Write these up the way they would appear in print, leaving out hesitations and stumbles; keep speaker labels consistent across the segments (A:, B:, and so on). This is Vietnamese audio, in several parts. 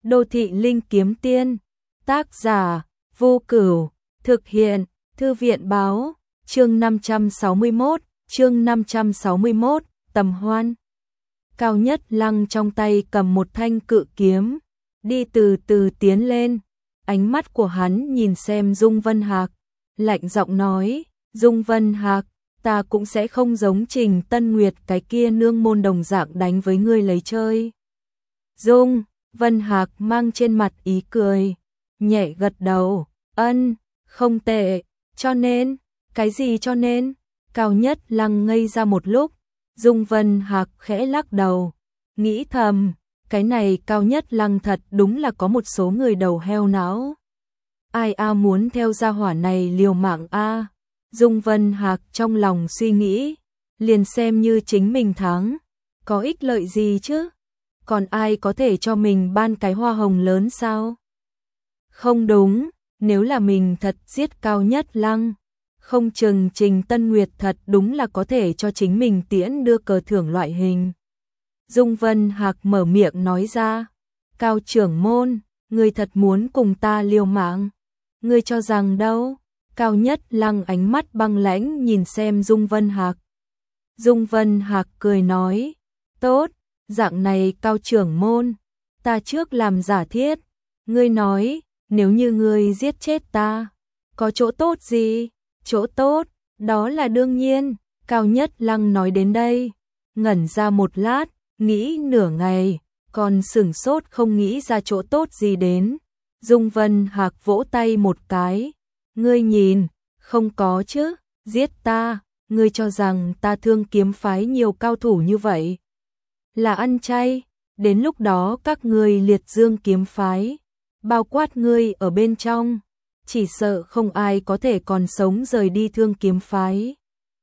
A: Đô thị linh kiếm tiên. Tác giả: Vô Cửu. Thực hiện: Thư viện báo. Chương 561, Tầm Hoan. Cao Nhất Lăng trong tay cầm một thanh cự kiếm, đi từ từ tiến lên. Ánh mắt của hắn nhìn xem Dung Vân Hạc, lạnh giọng nói: Dung Vân Hạc, ta cũng sẽ không giống Trình Tân Nguyệt cái kia nương môn đồng dạng đánh với ngươi lấy chơi. Dung Vân Hạc mang trên mặt ý cười, nhẹ gật đầu, ân, không tệ, cho nên, cái gì cho nên? Cao Nhất Lăng ngây ra một lúc, Dung Vân Hạc khẽ lắc đầu, nghĩ thầm, cái này Cao Nhất Lăng thật đúng là có một số người đầu heo não. Ai muốn theo gia hỏa này liều mạng a? Dung Vân Hạc trong lòng suy nghĩ, liền xem như chính mình thắng, có ích lợi gì chứ? Còn ai có thể cho mình ban cái hoa hồng lớn sao? Không đúng, nếu là mình thật giết Cao Nhất Lăng, không chừng Trình Tân Nguyệt thật đúng là có thể cho chính mình tiễn đưa cờ thưởng loại hình. Dung Vân Hạc mở miệng nói ra, Cao trưởng môn, ngươi thật muốn cùng ta liều mạng? Ngươi cho rằng đâu? Cao Nhất Lăng ánh mắt băng lãnh nhìn xem Dung Vân Hạc. Dung Vân Hạc cười nói, tốt, dạng này Cao trưởng môn, ta trước làm giả thiết, ngươi nói, nếu như ngươi giết chết ta, có chỗ tốt gì? Chỗ tốt, đó là đương nhiên. Cao Nhất Lăng nói đến đây, ngẩn ra một lát, nghĩ nửa ngày, còn sửng sốt không nghĩ ra chỗ tốt gì đến. Dung Vân Hạc vỗ tay một cái, ngươi nhìn, không có chứ, giết ta, ngươi cho rằng ta Thương Kiếm phái nhiều cao thủ như vậy là ăn chay, đến lúc đó các ngươi Liệt Dương kiếm phái, bao quát ngươi ở bên trong, chỉ sợ không ai có thể còn sống rời đi Thương Kiếm phái.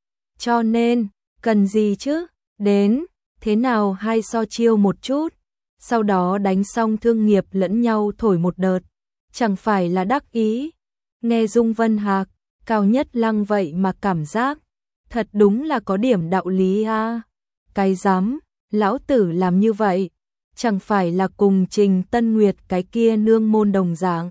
A: Cho nên, cần gì chứ? Đến, thế nào hay so chiêu một chút, sau đó đánh xong thương nghiệp lẫn nhau thổi một đợt, chẳng phải là đắc ý. Nghe Dung Vân Hạc, Cao Nhất Lăng vậy mà cảm giác, thật đúng là có điểm đạo lý a. Cái dám, lão tử làm như vậy, chẳng phải là cùng Trình Tân Nguyệt cái kia nương môn đồng dạng.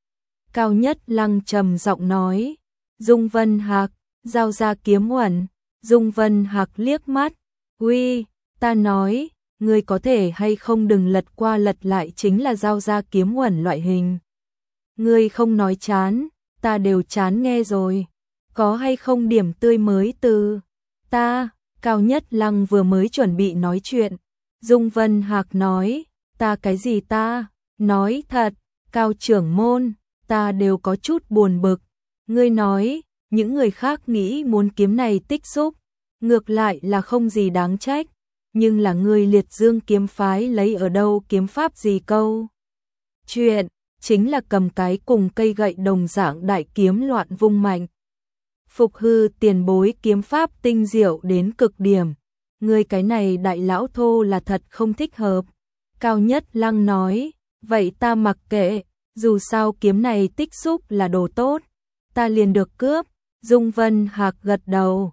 A: Cao Nhất Lăng trầm giọng nói, Dung Vân Hạc, giao ra kiếm uẩn. Dung Vân Hạc liếc mắt, uy, ta nói, ngươi có thể hay không đừng lật qua lật lại chính là giao ra kiếm uẩn loại hình. Ngươi không nói chán, ta đều chán nghe rồi, có hay không điểm tươi mới từ ta? Cao Nhất Lăng vừa mới chuẩn bị nói chuyện, Dung Vân Hạc nói, ta cái gì ta? Nói thật, Cao trưởng môn, ta đều có chút buồn bực. Ngươi nói, những người khác nghĩ muốn kiếm này tích xúc, ngược lại là không gì đáng trách, nhưng là ngươi Liệt Dương kiếm phái lấy ở đâu kiếm pháp gì câu? Chuyện, chính là cầm cái cùng cây gậy đồng dạng đại kiếm loạn vung mạnh. Phục hư tiền bối kiếm pháp tinh diệu đến cực điểm, ngươi cái này đại lão thô là thật không thích hợp. Cao Nhất Lăng nói, vậy ta mặc kệ, dù sao kiếm này tích xúc là đồ tốt, ta liền được cướp. Dung Vân Hạc gật đầu,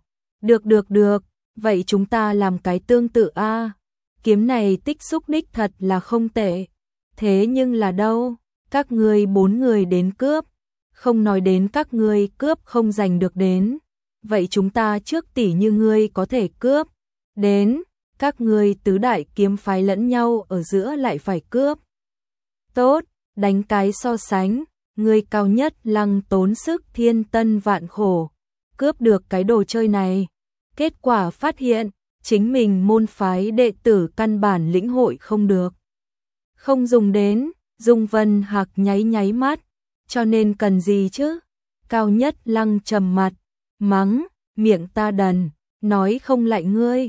A: được, vậy chúng ta làm cái tương tự a. Kiếm này tích xúc đích thật là không tệ, thế nhưng là đâu, các ngươi 4 người đến cướp, không nói đến các ngươi cướp không giành được đến, vậy chúng ta trước tỉ như ngươi có thể cướp đến, các ngươi tứ đại kiếm phái lẫn nhau ở giữa lại phải cướp. Tốt, đánh cái so sánh, ngươi Cao Nhất Lăng tốn sức thiên tân vạn khổ, cướp được cái đồ chơi này, kết quả phát hiện, chính mình môn phái đệ tử căn bản lĩnh hội không được. Không dùng đến, Dung Vân Hạc nháy mắt, cho nên cần gì chứ? Cao Nhất Lăng trầm mặt, mắng, miệng ta đần, nói không lại ngươi,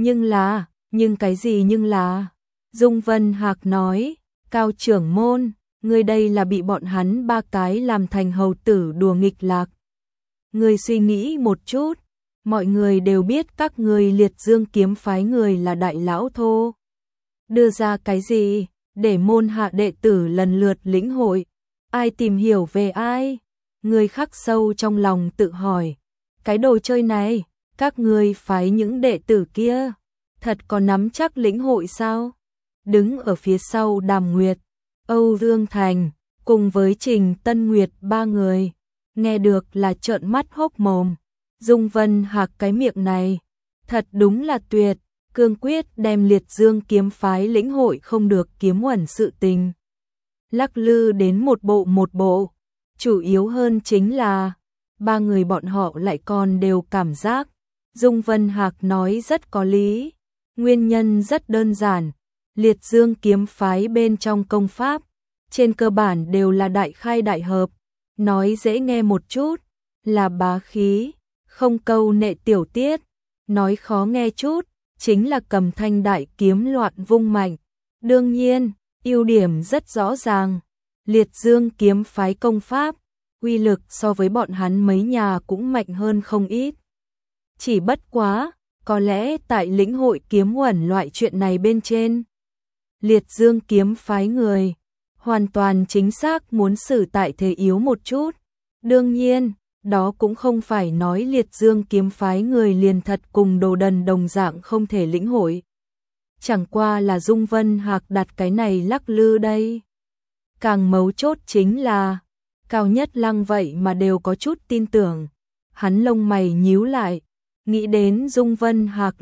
A: nhưng cái gì nhưng là? Dung Vân Hạc nói, Cao trưởng môn, ngươi đây là bị bọn hắn 3 cái làm thành hầu tử đùa nghịch lạc. Ngươi suy nghĩ một chút, mọi người đều biết các ngươi Liệt Dương kiếm phái người là đại lão thô. Đưa ra cái gì, để môn hạ đệ tử lần lượt lĩnh hội, ai tìm hiểu về ai? Ngươi khắc sâu trong lòng tự hỏi, cái đồ chơi này, các ngươi phái những đệ tử kia, thật có nắm chắc lĩnh hội sao? Đứng ở phía sau Đàm Nguyệt, Âu Dương Thành, cùng với Trình Tân Nguyệt ba người, nghe được là trợn mắt hốc mồm. Dung Vân Hạc cái miệng này, thật đúng là tuyệt, cương quyết đem Liệt Dương kiếm phái lĩnh hội không được kiếm uẩn sự tình. Lắc lư đến một bộ, chủ yếu hơn chính là, ba người bọn họ lại còn đều cảm giác, Dung Vân Hạc nói rất có lý, nguyên nhân rất đơn giản, Liệt Dương kiếm phái bên trong công pháp, trên cơ bản đều là đại khai đại hợp, nói dễ nghe một chút, là bá khí, không câu nệ tiểu tiết, nói khó nghe chút, chính là cầm thanh đại kiếm loạn vung mạnh. Đương nhiên, ưu điểm rất rõ ràng, Liệt Dương kiếm phái công pháp, uy lực so với bọn hắn mấy nhà cũng mạnh hơn không ít. Chỉ bất quá, có lẽ tại lĩnh hội kiếm uẩn loại chuyện này bên trên, Liệt Dương kiếm phái người, hoàn toàn chính xác muốn xử tại thế yếu một chút. Đương nhiên, đó cũng không phải nói Liệt Dương kiếm phái người liền thật cùng đồ đần đồng dạng không thể lĩnh hội. Chẳng qua là Dung Vân Hạc đặt cái này lắc lư đây. Càng mấu chốt chính là, Cao Nhất Lăng vậy mà đều có chút tin tưởng. Hắn lông mày nhíu lại, nghĩ đến Dung Vân Hạc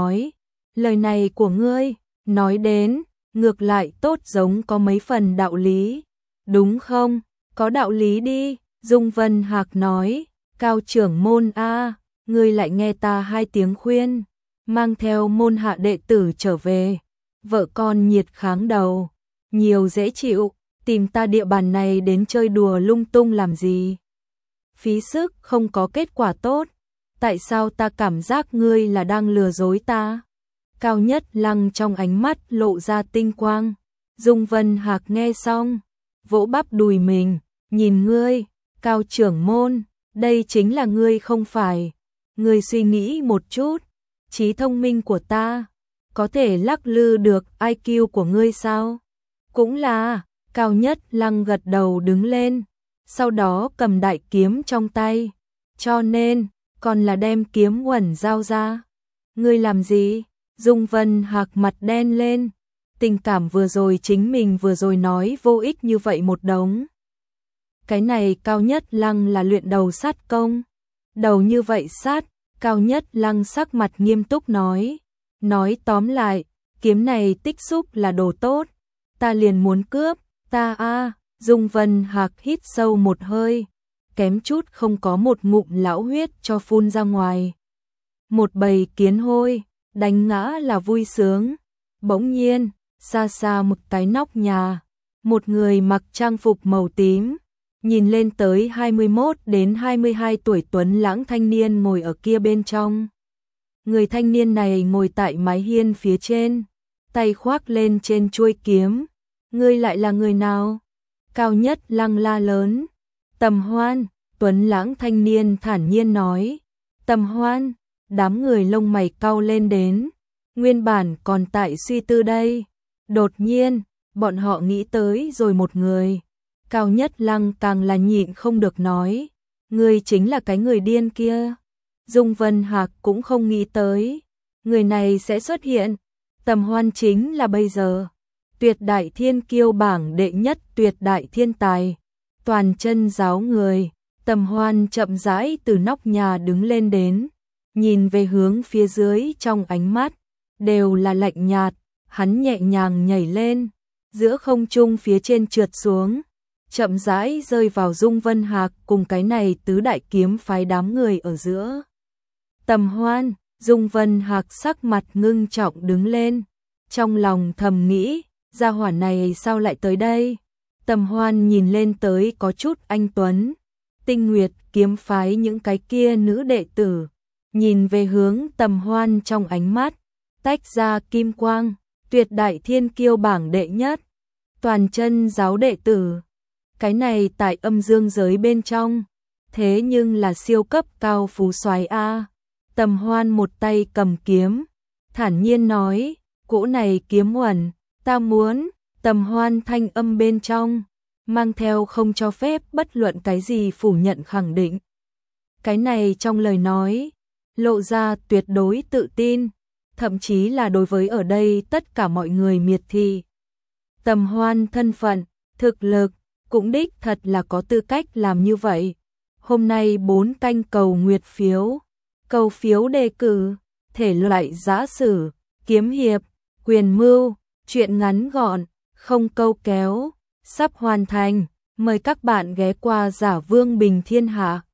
A: lời này của ngươi, nói đến, ngược lại tốt giống có mấy phần đạo lý, đúng không? Có đạo lý đi, Dung Vân Hạc nói, Cao trưởng môn a, ngươi lại nghe ta hai tiếng khuyên, mang theo môn hạ đệ tử trở về, vợ con nhiệt kháng đầu, nhiều dễ chịu, tìm ta địa bàn này đến chơi đùa lung tung làm gì? Phí sức không có kết quả tốt, tại sao ta cảm giác ngươi là đang lừa dối ta? Cao Nhất Lăng trong ánh mắt lộ ra tinh quang. Dung Vân Hạc nghe xong, vỗ bắp đùi mình, nhìn ngươi, Cao trưởng môn, đây chính là ngươi không phải. Ngươi suy nghĩ một chút, trí thông minh của ta, có thể lắc lư được IQ của ngươi sao? Cũng là, Cao Nhất Lăng gật đầu đứng lên, sau đó cầm đại kiếm trong tay, cho nên, còn là đem kiếm uẩn giao ra. Ngươi làm gì? Dung Vân Hạc mặt đen lên, tình cảm vừa rồi chính mình vừa rồi nói vô ích như vậy một đống. Cái này Cao Nhất Lăng là luyện đầu sát công, đầu như vậy sát, Cao Nhất Lăng sắc mặt nghiêm túc nói tóm lại, kiếm này tích xúc là đồ tốt, ta liền muốn cướp, ta a. Dung Vân Hạc hít sâu một hơi, kém chút không có một ngụm lão huyết cho phun ra ngoài. Một bầy kiến hôi, đánh ngã là vui sướng. Bỗng nhiên, xa xa một cái nóc nhà, một người mặc trang phục màu tím, nhìn lên tới 21 đến 22 tuổi tuấn lãng thanh niên ngồi ở kia bên trong. Người thanh niên này ngồi tại mái hiên phía trên, tay khoác lên trên chuôi kiếm. Ngươi lại là người nào? Cao Nhất Lăng la lớn. Tầm Hoan, tuấn lãng thanh niên thản nhiên nói. Tầm Hoan, đám người lông mày cau lên đến. Nguyên bản còn tại suy tư đây. Đột nhiên, bọn họ nghĩ tới rồi một người. Cao Nhất Lăng càng là nhịn không được nói. Ngươi chính là cái người điên kia. Dung Vân Hạc cũng không nghĩ tới. Người này sẽ xuất hiện. Tầm Hoan chính là bây giờ tuyệt đại thiên kiêu bảng đệ nhất tuyệt đại thiên tài, toàn chân giáo người. Tầm Hoan chậm rãi từ nóc nhà đứng lên đến, nhìn về hướng phía dưới, trong ánh mắt đều là lạnh nhạt. Hắn nhẹ nhàng nhảy lên, giữa không trung phía trên trượt xuống, chậm rãi rơi vào Dung Vân Hạc cùng cái này tứ đại kiếm phái đám người ở giữa. Tầm Hoan, Dung Vân Hạc sắc mặt ngưng trọng đứng lên, trong lòng thầm nghĩ, gia hỏa này sao lại tới đây? Tầm Hoan nhìn lên tới có chút anh tuấn, Tinh Nguyệt kiếm phái những cái kia nữ đệ tử, nhìn về hướng Tầm Hoan trong ánh mắt tách ra kim quang, tuyệt đại thiên kiêu bảng đệ nhất, toàn chân giáo đệ tử. Cái này tại âm dương giới bên trong, thế nhưng là siêu cấp cao phú soái a. Tầm Hoan một tay cầm kiếm, thản nhiên nói, cỗ này kiếm uẩn, ta muốn. Tầm Hoan thanh âm bên trong mang theo không cho phép bất luận cái gì phủ nhận khẳng định. Cái này trong lời nói lộ ra tuyệt đối tự tin, thậm chí là đối với ở đây tất cả mọi người miệt thị. Tầm Hoan thân phận, thực lực, cũng đích thật là có tư cách làm như vậy. Hôm nay 4 canh cầu nguyệt phiếu, cầu phiếu đề cử, thể loại giã sử, kiếm hiệp, quyền mưu, truyện ngắn gọn, không câu kéo, sắp hoàn thành. Mời các bạn ghé qua Giả Vương Bình Thiên Hạ.